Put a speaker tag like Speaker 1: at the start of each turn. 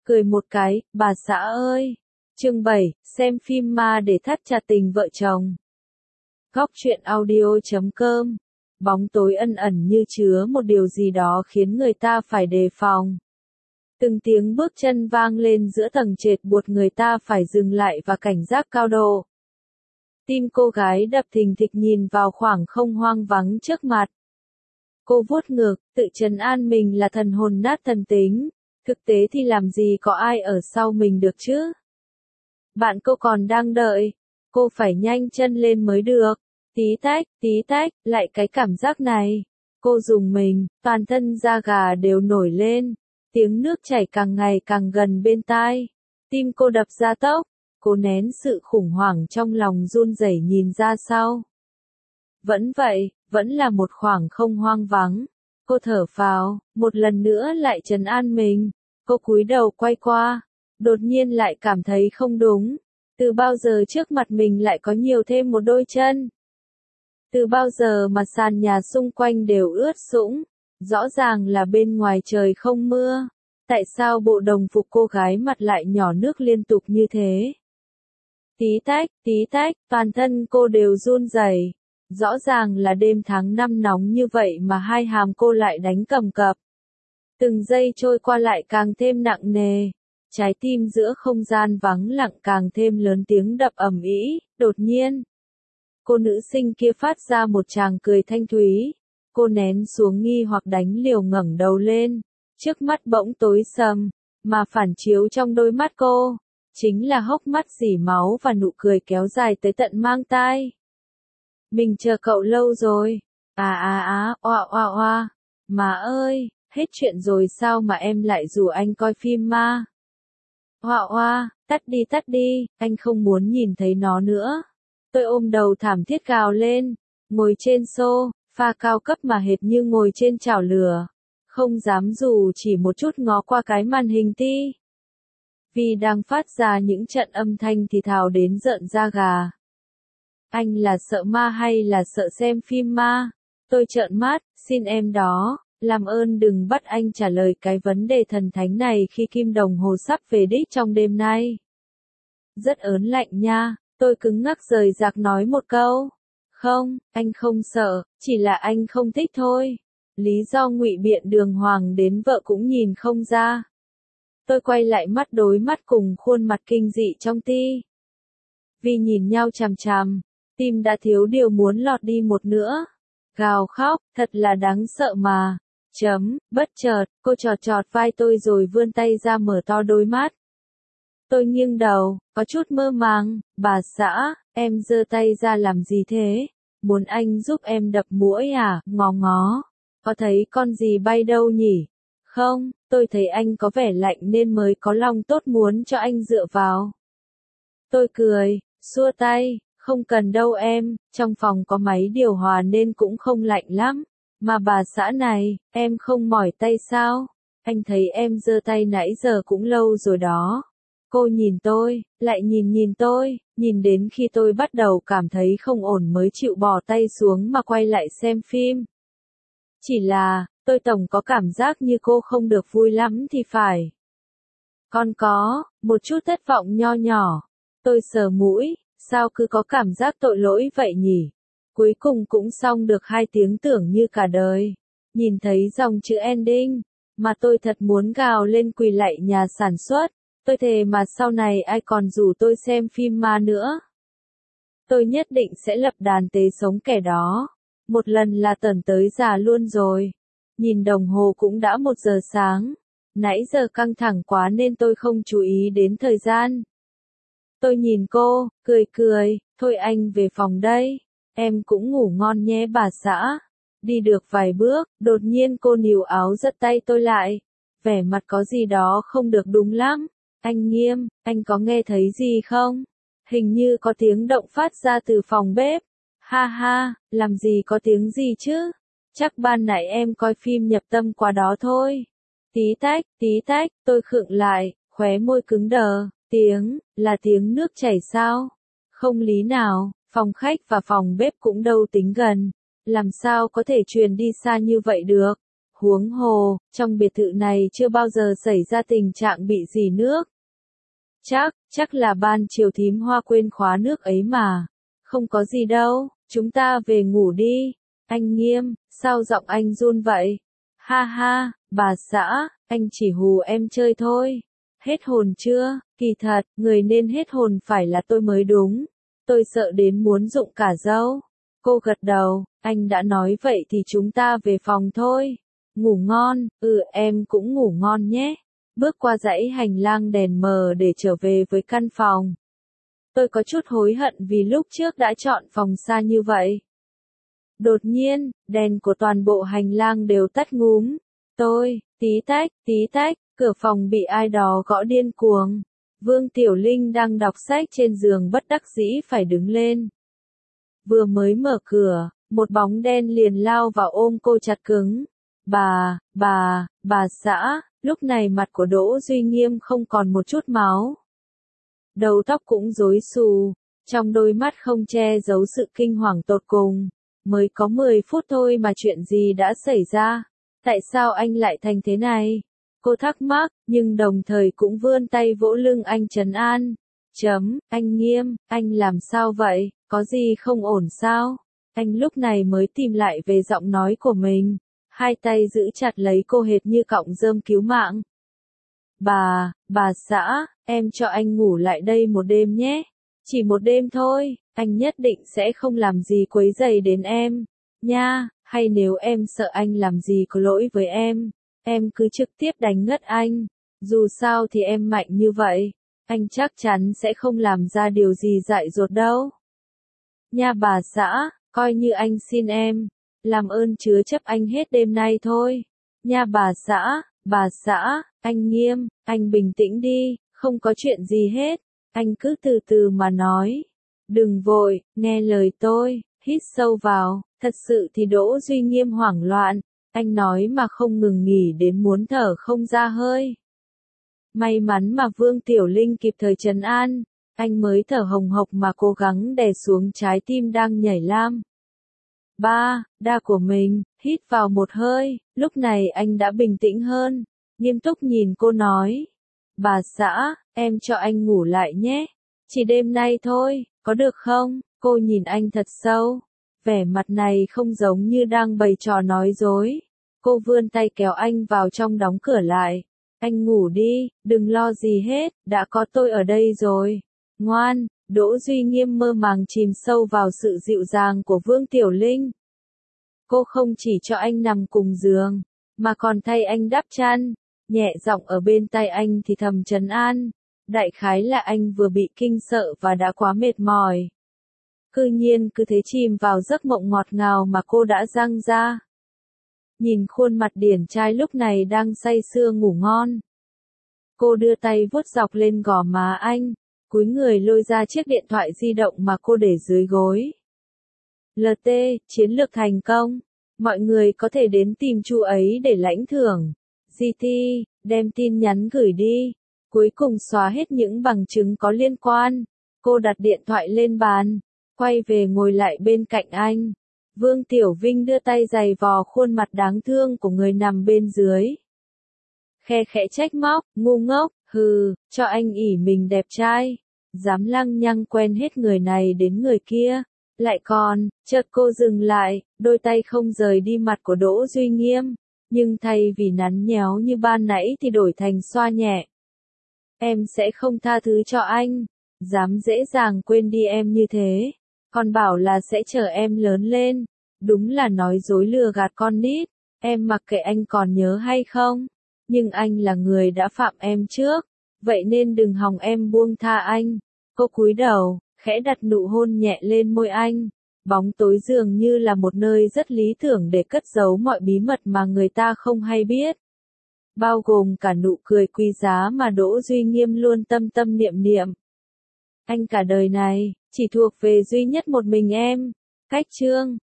Speaker 1: cười một cái, bà xã ơi. Chương 7, xem phim ma để thắt chặt tình vợ chồng. Góc truyện audio.com. Bóng tối ẩn ẩn như chứa một điều gì đó khiến người ta phải đề phòng. Từng tiếng bước chân vang lên giữa tầng trệt buộc người ta phải dừng lại và cảnh giác cao độ. Tim cô gái đập thình thịch nhìn vào khoảng không hoang vắng trước mặt. Cô vuốt ngực, tự trấn an mình là thần hồn nát thần tính. Thực tế thì làm gì có ai ở sau mình được chứ? Bạn cô còn đang đợi. Cô phải nhanh chân lên mới được. Tí tách, lại cái cảm giác này. Cô rùng mình, toàn thân da gà đều nổi lên. Tiếng nước chảy càng ngày càng gần bên tai. Tim cô đập ra tốc. Cô nén sự khủng hoảng trong lòng run rẩy nhìn ra sau. Vẫn vậy, vẫn là một khoảng không hoang vắng. Cô thở phào, một lần nữa lại trấn an mình. Cô cúi đầu quay qua. Đột nhiên lại cảm thấy không đúng. Từ bao giờ trước mặt mình lại có nhiều thêm một đôi chân? Từ bao giờ mà sàn nhà xung quanh đều ướt sũng? Rõ ràng là bên ngoài trời không mưa. Tại sao bộ đồng phục cô gái mặt lại nhỏ nước liên tục như thế? Tí tách, toàn thân cô đều run rẩy. Rõ ràng là đêm tháng 5 nóng như vậy mà hai hàm cô lại đánh cầm cập. Từng giây trôi qua lại càng thêm nặng nề. Trái tim giữa không gian vắng lặng càng thêm lớn tiếng đập ầm ĩ. Đột nhiên, cô nữ sinh kia phát ra một tràng cười thanh thúy. Cô nén xuống nghi hoặc đánh liều ngẩng đầu lên. Trước mắt bỗng tối sầm, mà phản chiếu trong đôi mắt cô chính là hốc mắt rỉ máu và nụ cười kéo dài tới tận mang tai. Mình chờ cậu lâu rồi. Oa. Má ơi, hết chuyện rồi sao mà em lại rủ anh coi phim ma? Oa, tắt đi, anh không muốn nhìn thấy nó nữa. Tôi ôm đầu thảm thiết gào lên, ngồi trên sofa cao cấp mà hệt như ngồi trên chảo lửa. Không dám dù chỉ một chút ngó qua cái màn hình vì đang phát ra những trận âm thanh thì thào đến rợn da gà. Anh là sợ ma hay là sợ xem phim ma? Tôi trợn mắt, xin em đó, làm ơn đừng bắt anh trả lời cái vấn đề thần thánh này khi kim đồng hồ sắp về đích trong đêm nay. Rất ớn lạnh nha, tôi cứng ngắc rời rạc nói một câu. Không, anh không sợ, chỉ là anh không thích thôi. Lý do ngụy biện đường hoàng đến vợ cũng nhìn không ra. Tôi quay lại mắt đối mắt cùng khuôn mặt kinh dị trong vì nhìn nhau chằm chằm, tim đã thiếu điều muốn lọt đi một nữa. Gào khóc, thật là đáng sợ mà. Bất chợt, cô chọt vai tôi rồi vươn tay ra mở to đôi mắt. Tôi nghiêng đầu, có chút mơ màng, bà xã, em giơ tay ra làm gì thế? Muốn anh giúp em đập muỗi à? Ngó. Có thấy con gì bay đâu nhỉ? Không, tôi thấy anh có vẻ lạnh nên mới có lòng tốt muốn cho anh dựa vào. Tôi cười, xua tay, không cần đâu em, trong phòng có máy điều hòa nên cũng không lạnh lắm. Mà bà xã này, em không mỏi tay sao? Anh thấy em giơ tay nãy giờ cũng lâu rồi đó. Cô nhìn tôi, lại nhìn tôi, nhìn đến khi tôi bắt đầu cảm thấy không ổn mới chịu bỏ tay xuống mà quay lại xem phim. Chỉ là, tôi tổng có cảm giác như cô không được vui lắm thì phải. Còn có, một chút thất vọng nho nhỏ. Tôi sờ mũi, sao cứ có cảm giác tội lỗi vậy nhỉ? Cuối cùng cũng xong được 2 tiếng tưởng như cả đời. Nhìn thấy dòng chữ ending, mà tôi thật muốn gào lên quỳ lạy nhà sản xuất. Tôi thề mà sau này ai còn rủ tôi xem phim ma nữa. Tôi nhất định sẽ lập đàn tế sống kẻ đó. Một lần là tẩn tới già luôn rồi. Nhìn đồng hồ cũng đã 1 giờ sáng. Nãy giờ căng thẳng quá nên tôi không chú ý đến thời gian. Tôi nhìn cô, cười, thôi anh về phòng đây. Em cũng ngủ ngon nhé bà xã. Đi được vài bước, đột nhiên cô níu áo giật tay tôi lại. Vẻ mặt có gì đó không được đúng lắm. Anh Nghiêm, anh có nghe thấy gì không? Hình như có tiếng động phát ra từ phòng bếp. Ha, làm gì có tiếng gì chứ? Chắc ban nãy em coi phim nhập tâm quá đó thôi. Tí tách, tôi khựng lại, khóe môi cứng đờ. Là tiếng nước chảy sao? Không lý nào, phòng khách và phòng bếp cũng đâu tính gần. Làm sao có thể truyền đi xa như vậy được? Huống hồ, trong biệt thự này chưa bao giờ xảy ra tình trạng bị rỉ nước. Chắc là ban chiều thím Hoa quên khóa nước ấy mà. Không có gì đâu, chúng ta về ngủ đi. Anh Nghiêm, sao giọng anh run vậy? Ha ha, bà xã, anh chỉ hù em chơi thôi. Hết hồn chưa? Kỳ thật, người nên hết hồn phải là tôi mới đúng. Tôi sợ đến muốn rụng cả râu. Cô gật đầu, anh đã nói vậy thì chúng ta về phòng thôi. Ngủ ngon, em cũng ngủ ngon nhé. Bước qua dãy hành lang đèn mờ để trở về với căn phòng. Tôi có chút hối hận vì lúc trước đã chọn phòng xa như vậy. Đột nhiên, đèn của toàn bộ hành lang đều tắt ngúm. Tí tách, cửa phòng bị ai đó gõ điên cuồng. Vương Tiểu Linh đang đọc sách trên giường bất đắc dĩ phải đứng lên. Vừa mới mở cửa, một bóng đen liền lao vào ôm cô chặt cứng. Bà xã, lúc này mặt của Đỗ Duy Nghiêm không còn một chút máu. Đầu tóc cũng rối xù, trong đôi mắt không che giấu sự kinh hoàng tột cùng. Mới có 10 phút thôi mà chuyện gì đã xảy ra? Tại sao anh lại thành thế này? Cô thắc mắc, nhưng đồng thời cũng vươn tay vỗ lưng anh trấn an. Anh Nghiêm, anh làm sao vậy? Có gì không ổn sao? Anh lúc này mới tìm lại về giọng nói của mình. Hai tay giữ chặt lấy cô hệt như cọng rơm cứu mạng. Bà xã, em cho anh ngủ lại đây một đêm nhé. Chỉ một đêm thôi, anh nhất định sẽ không làm gì quấy rầy đến em. Nha, hay nếu em sợ anh làm gì có lỗi với em cứ trực tiếp đánh ngất anh. Dù sao thì em mạnh như vậy, anh chắc chắn sẽ không làm ra điều gì dại dột đâu. Nha bà xã, coi như anh xin em. Làm ơn chứa chấp anh hết đêm nay thôi. Nha bà xã, anh Nghiêm, anh bình tĩnh đi, không có chuyện gì hết. Anh cứ từ từ mà nói. Đừng vội, nghe lời tôi, hít sâu vào. Thật sự thì Đỗ Duy Nghiêm hoảng loạn. Anh nói mà không ngừng nghỉ đến muốn thở không ra hơi. May mắn mà Vương Tiểu Linh kịp thời trấn an. Anh mới thở hồng hộc mà cố gắng đè xuống trái tim đang nhảy lam. Đa của mình, hít vào một hơi, lúc này anh đã bình tĩnh hơn, nghiêm túc nhìn cô nói. Bà xã, em cho anh ngủ lại nhé, chỉ đêm nay thôi, có được không? Cô nhìn anh thật sâu, vẻ mặt này không giống như đang bày trò nói dối. Cô vươn tay kéo anh vào trong đóng cửa lại. Anh ngủ đi, đừng lo gì hết, đã có tôi ở đây rồi. Ngoan. Đỗ Duy Nghiêm mơ màng chìm sâu vào sự dịu dàng của Vương Tiểu Linh. Cô không chỉ cho anh nằm cùng giường, mà còn thay anh đắp chăn, nhẹ giọng ở bên tai anh thì thầm trấn an. Đại khái là anh vừa bị kinh sợ và đã quá mệt mỏi. Cứ thế chìm vào giấc mộng ngọt ngào mà cô đã dang ra. Nhìn khuôn mặt điển trai lúc này đang say sưa ngủ ngon. Cô đưa tay vuốt dọc lên gò má anh. Cúi người lôi ra chiếc điện thoại di động mà cô để dưới gối. LT, chiến lược thành công. Mọi người có thể đến tìm chú ấy để lãnh thưởng. GT, đem tin nhắn gửi đi. Cuối cùng xóa hết những bằng chứng có liên quan. Cô đặt điện thoại lên bàn, quay về ngồi lại bên cạnh anh. Vương Tiểu Vinh đưa tay giày vò khuôn mặt đáng thương của người nằm bên dưới. Khe khẽ trách móc, ngu ngốc, cho anh ỷ mình đẹp trai. Dám lăng nhăng quen hết người này đến người kia. Lại còn, chợt cô dừng lại, đôi tay không rời đi mặt của Đỗ Duy Nghiêm. Nhưng thay vì nắn nhéo như ban nãy thì đổi thành xoa nhẹ. Em sẽ không tha thứ cho anh. Dám dễ dàng quên đi em như thế. Còn bảo là sẽ chờ em lớn lên. Đúng là nói dối lừa gạt con nít. Em mặc kệ anh còn nhớ hay không. Nhưng anh là người đã phạm em trước. Vậy nên đừng hòng em buông tha anh. Cô cúi đầu, khẽ đặt nụ hôn nhẹ lên môi anh. Bóng tối dường như là một nơi rất lý tưởng để cất giấu mọi bí mật mà người ta không hay biết. Bao gồm cả nụ cười quý giá mà Đỗ Duy Nghiêm luôn tâm tâm niệm niệm. Anh cả đời này, chỉ thuộc về duy nhất một mình em. Cách chương